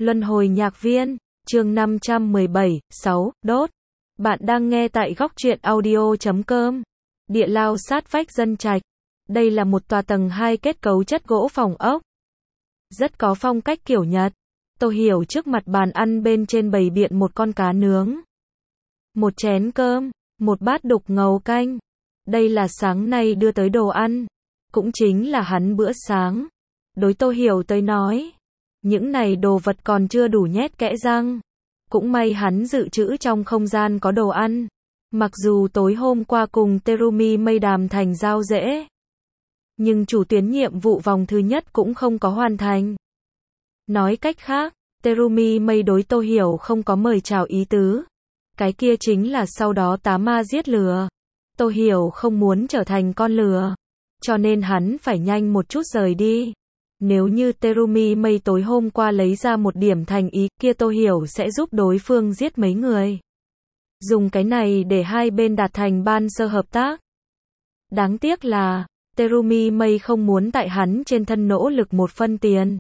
Luân hồi nhạc viên, chương 517, 6, đốt. Bạn đang nghe tại góc truyện audio.com. Địa lao sát vách dân trạch. Đây là một tòa tầng 2 kết cấu chất gỗ phòng ốc. Rất có phong cách kiểu Nhật. Tô Hiểu trước mặt bàn ăn bên trên bày biện một con cá nướng. Một chén cơm, một bát đục ngầu canh. Đây là sáng nay đưa tới đồ ăn. Cũng chính là hắn bữa sáng. Đối Tô Hiểu tới nói, những này đồ vật còn chưa đủ nhét kẽ răng. Cũng may hắn dự trữ trong không gian có đồ ăn. Mặc dù tối hôm qua cùng Terumi mây đàm thành giao dễ, nhưng chủ tuyến nhiệm vụ vòng thứ nhất cũng không có hoàn thành. Nói cách khác, Terumi mây đối Tô Hiểu không có mời chào ý tứ. Cái kia chính là sau đó tá ma giết lừa. Tô Hiểu không muốn trở thành con lừa, cho nên hắn phải nhanh một chút rời đi. Nếu như Terumi mây tối hôm qua lấy ra một điểm thành ý, kia Tô Hiểu sẽ giúp đối phương giết mấy người. Dùng cái này để hai bên đạt thành ban sơ hợp tác. Đáng tiếc là, Terumi mây không muốn tại hắn trên thân nỗ lực một phân tiền.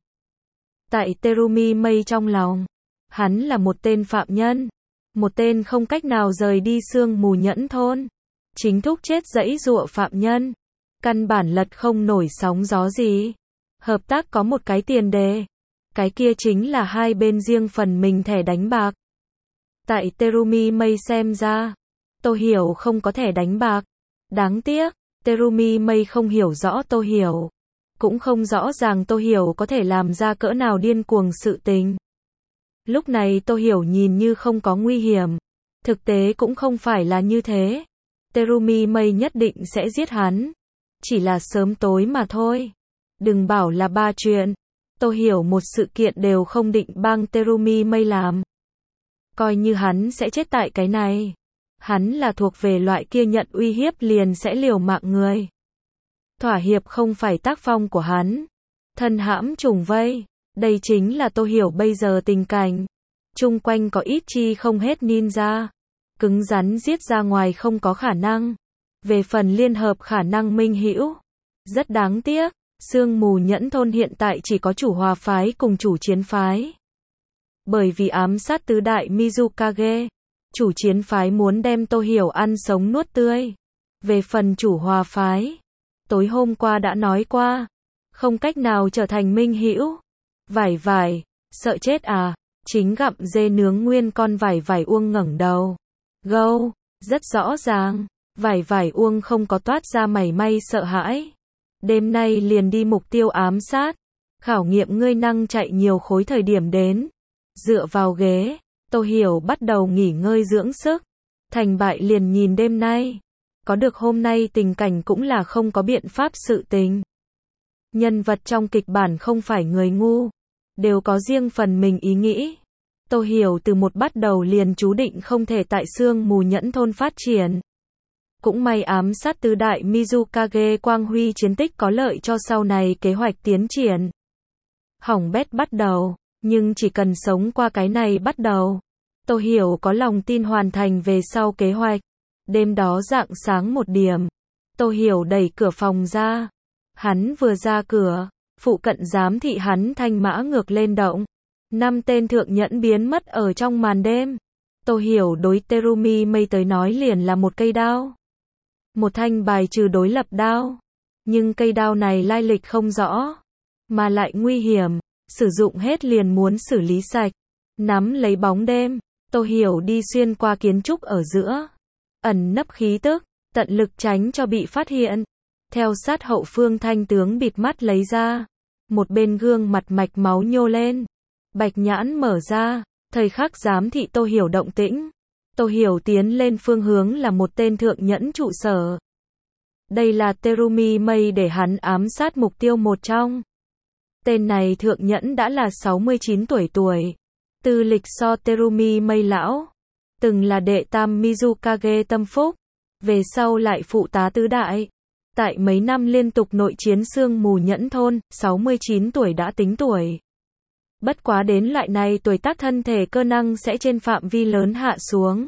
Tại Terumi mây trong lòng, hắn là một tên phạm nhân. Một tên không cách nào rời đi sương mù nhẫn thôn. Chính thúc chết giãy giụa phạm nhân. Căn bản lật không nổi sóng gió gì. Hợp tác có một cái tiền đề. Cái kia chính là hai bên riêng phần mình thẻ đánh bạc. Tại Terumi mây xem ra, Tô Hiểu không có thẻ đánh bạc. Đáng tiếc, Terumi mây không hiểu rõ Tô Hiểu. Cũng không rõ ràng Tô Hiểu có thể làm ra cỡ nào điên cuồng sự tình. Lúc này Tô Hiểu nhìn như không có nguy hiểm. Thực tế cũng không phải là như thế. Terumi mây nhất định sẽ giết hắn. Chỉ là sớm tối mà thôi. Đừng bảo là ba chuyện. Tô Hiểu một sự kiện đều không định bang Terumi mây làm. Coi như hắn sẽ chết tại cái này. Hắn là thuộc về loại kia nhận uy hiếp liền sẽ liều mạng người. Thỏa hiệp không phải tác phong của hắn. Thân hãm trùng vây. Đây chính là Tô Hiểu bây giờ tình cảnh. Chung quanh có ít chi không hết ninja. Cứng rắn giết ra ngoài không có khả năng. Về phần liên hợp khả năng minh hữu. Rất đáng tiếc. Sương mù nhẫn thôn hiện tại chỉ có chủ hòa phái cùng chủ chiến phái. Bởi vì ám sát tứ đại Mizukage, chủ chiến phái muốn đem Tô Hiểu ăn sống nuốt tươi. Về phần chủ hòa phái, tối hôm qua đã nói qua, không cách nào trở thành minh hữu. Vải vải, sợ chết à? Chính gặm dê nướng nguyên con vải vải uông ngẩng đầu. Gâu, rất rõ ràng, vải vải uông không có toát ra mảy may sợ hãi. Đêm nay liền đi mục tiêu ám sát. Khảo nghiệm ngươi năng chạy nhiều khối thời điểm đến. Dựa vào ghế, Tô Hiểu bắt đầu nghỉ ngơi dưỡng sức. Thành bại liền nhìn đêm nay. Có được hôm nay tình cảnh cũng là không có biện pháp sự tình. Nhân vật trong kịch bản không phải người ngu. Đều có riêng phần mình ý nghĩ. Tô Hiểu từ một bắt đầu liền chú định không thể tại sương mù nhẫn thôn phát triển. Cũng may ám sát tứ đại Mizukage quang huy chiến tích có lợi cho sau này kế hoạch tiến triển. Hỏng bét bắt đầu, nhưng chỉ cần sống qua cái này bắt đầu. Tô Hiểu có lòng tin hoàn thành về sau kế hoạch. Đêm đó rạng sáng một điểm. Tô Hiểu đẩy cửa phòng ra. Hắn vừa ra cửa, phụ cận giám thị hắn thanh mã ngược lên động. 5 tên thượng nhẫn biến mất ở trong màn đêm. Tô Hiểu đối Terumi mây tới nói liền là một cây đao. Một thanh bài trừ đối lập đao. Nhưng cây đao này lai lịch không rõ. Mà lại nguy hiểm. Sử dụng hết liền muốn xử lý sạch. Nắm lấy bóng đêm. Tô Hiểu đi xuyên qua kiến trúc ở giữa. Ẩn nấp khí tức. Tận lực tránh cho bị phát hiện. Theo sát hậu phương thanh tướng bịt mắt lấy ra. Một bên gương mặt mạch máu nhô lên. Bạch nhãn mở ra. Thời khắc giám thị Tô Hiểu động tĩnh. Tô Hiểu tiến lên phương hướng là một tên thượng nhẫn trụ sở. Đây là Terumi mây để hắn ám sát mục tiêu một trong. Tên này thượng nhẫn đã là 69 tuổi. Tư lịch so Terumi mây lão. Từng là đệ tam Mizukage tâm phúc. Về sau lại phụ tá tứ đại. Tại mấy năm liên tục nội chiến sương mù nhẫn thôn, 69 tuổi đã tính tuổi. Bất quá đến loại này tuổi tác thân thể cơ năng sẽ trên phạm vi lớn hạ xuống.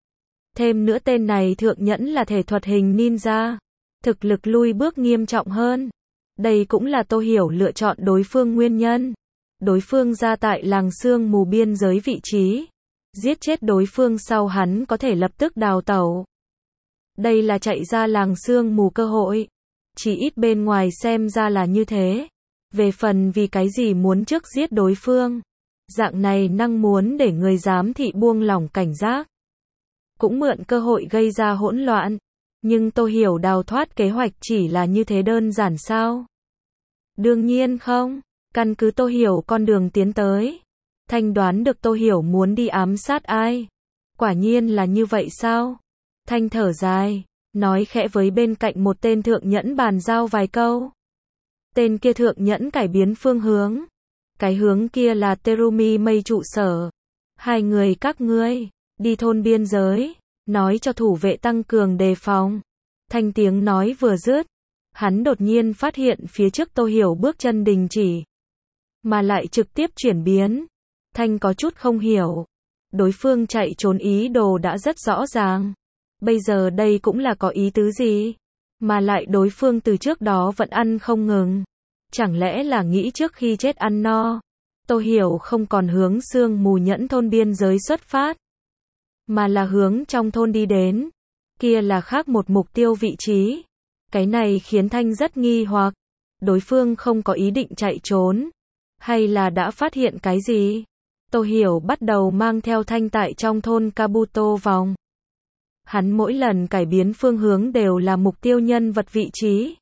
Thêm nữa tên này thượng nhẫn là thể thuật hình ninja. Thực lực lui bước nghiêm trọng hơn. Đây cũng là Tô Hiểu lựa chọn đối phương nguyên nhân. đối phương ra tại làng sương mù biên giới vị trí. Giết chết đối phương sau hắn có thể lập tức đào tẩu. Đây là chạy ra làng sương mù cơ hội. Chỉ ít bên ngoài xem ra là như thế. Về phần vì cái gì muốn trước giết đối phương. Dạng này năng muốn để người giám thị buông lỏng cảnh giác. Cũng mượn cơ hội gây ra hỗn loạn. Nhưng Tô Hiểu đào thoát kế hoạch chỉ là như thế đơn giản sao? Đương nhiên không. Căn cứ Tô Hiểu con đường tiến tới. Thanh đoán được Tô Hiểu muốn đi ám sát ai. Quả nhiên là như vậy sao? Thanh thở dài, nói khẽ với bên cạnh một tên thượng nhẫn bàn giao vài câu. Tên kia thượng nhẫn cải biến phương hướng. Cái hướng kia là Terumi Mây trụ sở. Hai người các ngươi, đi thôn biên giới, nói cho thủ vệ tăng cường đề phòng. Thanh tiếng nói vừa dứt, hắn đột nhiên phát hiện phía trước Tô Hiểu bước chân đình chỉ. Mà lại trực tiếp chuyển biến. Thanh có chút không hiểu. Đối phương chạy trốn ý đồ đã rất rõ ràng. Bây giờ đây cũng là có ý tứ gì? Mà lại đối phương từ trước đó vẫn ăn không ngừng. Chẳng lẽ là nghĩ trước khi chết ăn no? Tô Hiểu không còn hướng sương mù nhẫn thôn biên giới xuất phát. Mà là hướng trong thôn đi đến. Kia là khác một mục tiêu vị trí. Cái này khiến Thanh rất nghi hoặc. Đối phương không có ý định chạy trốn. Hay là đã phát hiện cái gì? Tô Hiểu bắt đầu mang theo Thanh tại trong thôn Kabuto vòng. Hắn mỗi lần cải biến phương hướng đều là mục tiêu nhân vật vị trí.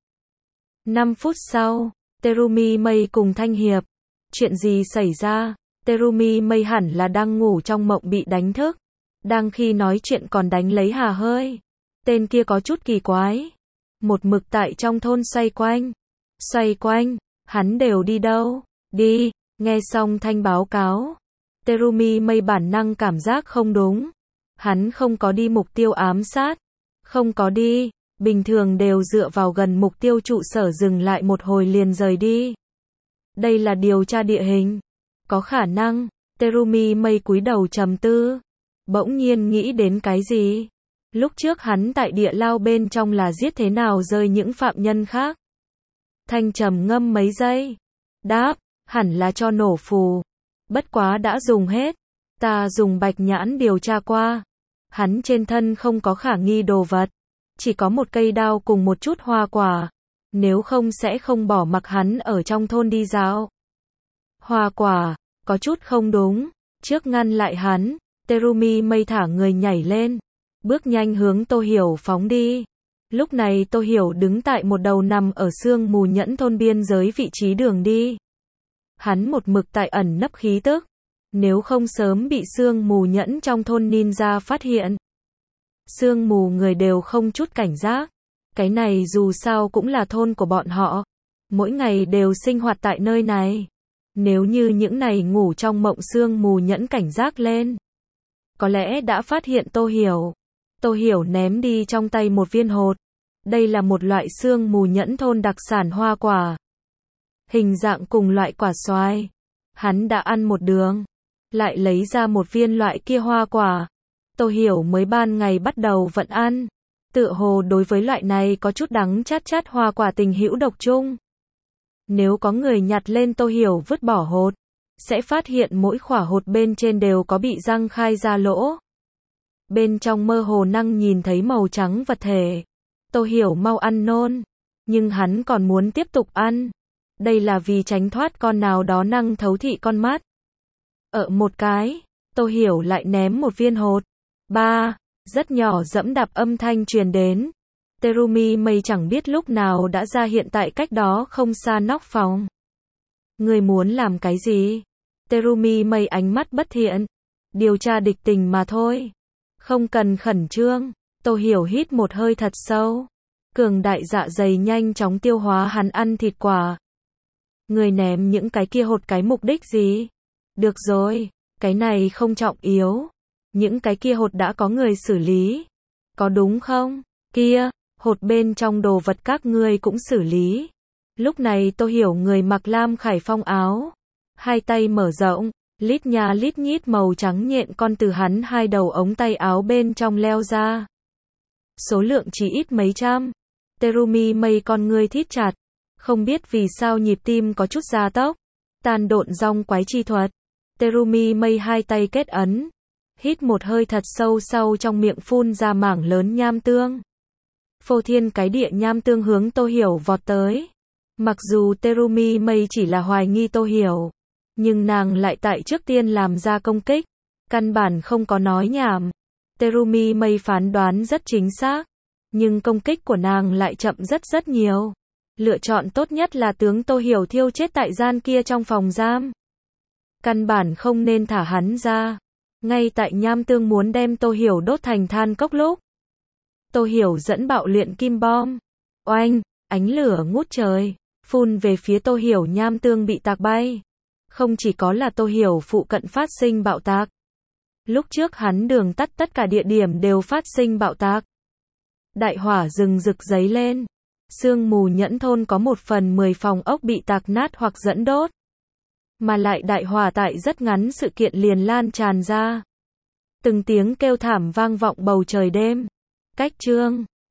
5 phút sau, Terumi Mây cùng Thanh hiệp. Chuyện gì xảy ra? Terumi Mây hẳn là đang ngủ trong mộng bị đánh thức. Đang khi nói chuyện còn đánh lấy hà hơi. Tên kia có chút kỳ quái. Một mực tại trong thôn xoay quanh. Xoay quanh, hắn đều đi đâu? Đi, nghe xong Thanh báo cáo. Terumi Mây bản năng cảm giác không đúng. Hắn không có đi mục tiêu ám sát. Không có đi, bình thường đều dựa vào gần mục tiêu trụ sở dừng lại một hồi liền rời đi. Đây là điều tra địa hình. Có khả năng, Terumi Mây cúi đầu trầm tư. Bỗng nhiên nghĩ đến cái gì? Lúc trước hắn tại địa lao bên trong là giết thế nào rơi những phạm nhân khác. Thanh trầm ngâm mấy giây. Đáp, hẳn là cho nổ phù. Bất quá đã dùng hết. Ta dùng bạch nhãn điều tra qua. Hắn trên thân không có khả nghi đồ vật. Chỉ có một cây đao cùng một chút hoa quả. Nếu không sẽ không bỏ mặc hắn ở trong thôn đi dạo. Hoa quả, có chút không đúng. Trước ngăn lại hắn, Terumi Mây thả người nhảy lên. Bước nhanh hướng Tô Hiểu phóng đi. Lúc này Tô Hiểu đứng tại một đầu nằm ở sương mù nhẫn thôn biên giới vị trí đường đi. Hắn một mực tại ẩn nấp khí tức. Nếu không sớm bị sương mù nhẫn trong thôn ninja phát hiện. Sương mù người đều không chút cảnh giác. Cái này dù sao cũng là thôn của bọn họ. Mỗi ngày đều sinh hoạt tại nơi này. Nếu như những này ngủ trong mộng sương mù nhẫn cảnh giác lên. Có lẽ đã phát hiện Tô Hiểu. Tô Hiểu ném đi trong tay một viên hột. Đây là một loại sương mù nhẫn thôn đặc sản hoa quả. Hình dạng cùng loại quả xoài. Hắn đã ăn một đường. Lại lấy ra một viên loại kia hoa quả. Tô Hiểu mới ban ngày bắt đầu vẫn ăn. Tựa hồ đối với loại này có chút đắng chát chát hoa quả tình hữu độc chung. Nếu có người nhặt lên Tô Hiểu vứt bỏ hột, sẽ phát hiện mỗi khỏa hột bên trên đều có bị răng khai ra lỗ. Bên trong mơ hồ năng nhìn thấy màu trắng vật thể. Tô Hiểu mau ăn nôn. Nhưng hắn còn muốn tiếp tục ăn. Đây là vì tránh thoát con nào đó năng thấu thị con mắt. Ở một cái, Tô Hiểu lại ném một viên hột. Ba, rất nhỏ dẫm đạp âm thanh truyền đến. Terumi Mây chẳng biết lúc nào đã ra hiện tại cách đó không xa nóc phòng. Người muốn làm cái gì? Terumi Mây ánh mắt bất thiện. Điều tra địch tình mà thôi. Không cần khẩn trương. Tô Hiểu hít một hơi thật sâu. Cường đại dạ dày nhanh chóng tiêu hóa hắn ăn thịt quả. Người ném những cái kia hột cái mục đích gì? Được rồi, cái này không trọng yếu. Những cái kia hột đã có người xử lý. Có đúng không? Kia, hột bên trong đồ vật các ngươi cũng xử lý. Lúc này Tô Hiểu người mặc lam khải phong áo. Hai tay mở rộng, lít nha lít nhít màu trắng nhện con từ hắn hai đầu ống tay áo bên trong leo ra. Số lượng chỉ ít mấy trăm. Terumi Mây con ngươi thít chặt. Không biết vì sao nhịp tim có chút gia tốc. Tan độn rong quái chi thuật. Terumi mây hai tay kết ấn. Hít một hơi thật sâu sau trong miệng phun ra mảng lớn nham tương. Phô thiên cái địa nham tương hướng Tô Hiểu vọt tới. Mặc dù Terumi mây chỉ là hoài nghi Tô Hiểu, nhưng nàng lại tại trước tiên làm ra công kích. Căn bản không có nói nhảm. Terumi mây phán đoán rất chính xác. Nhưng công kích của nàng lại chậm rất nhiều. Lựa chọn tốt nhất là tướng Tô Hiểu thiêu chết tại gian kia trong phòng giam. Căn bản không nên thả hắn ra. Ngay tại nham tương muốn đem Tô Hiểu đốt thành than cốc lúc, Tô Hiểu dẫn bạo luyện kim bom. Oanh, ánh lửa ngút trời, phun về phía Tô Hiểu, nham tương bị tạc bay. Không chỉ có là Tô Hiểu phụ cận phát sinh bạo tạc. Lúc trước hắn đường tắt tất cả địa điểm đều phát sinh bạo tạc. Đại hỏa rừng rực giấy lên. Sương mù nhẫn thôn có 1/10 phòng ốc bị tạc nát hoặc dẫn đốt. Mà lại đại hỏa tại rất ngắn sự kiện liền lan tràn ra. Từng tiếng kêu thảm vang vọng bầu trời đêm. Cách chương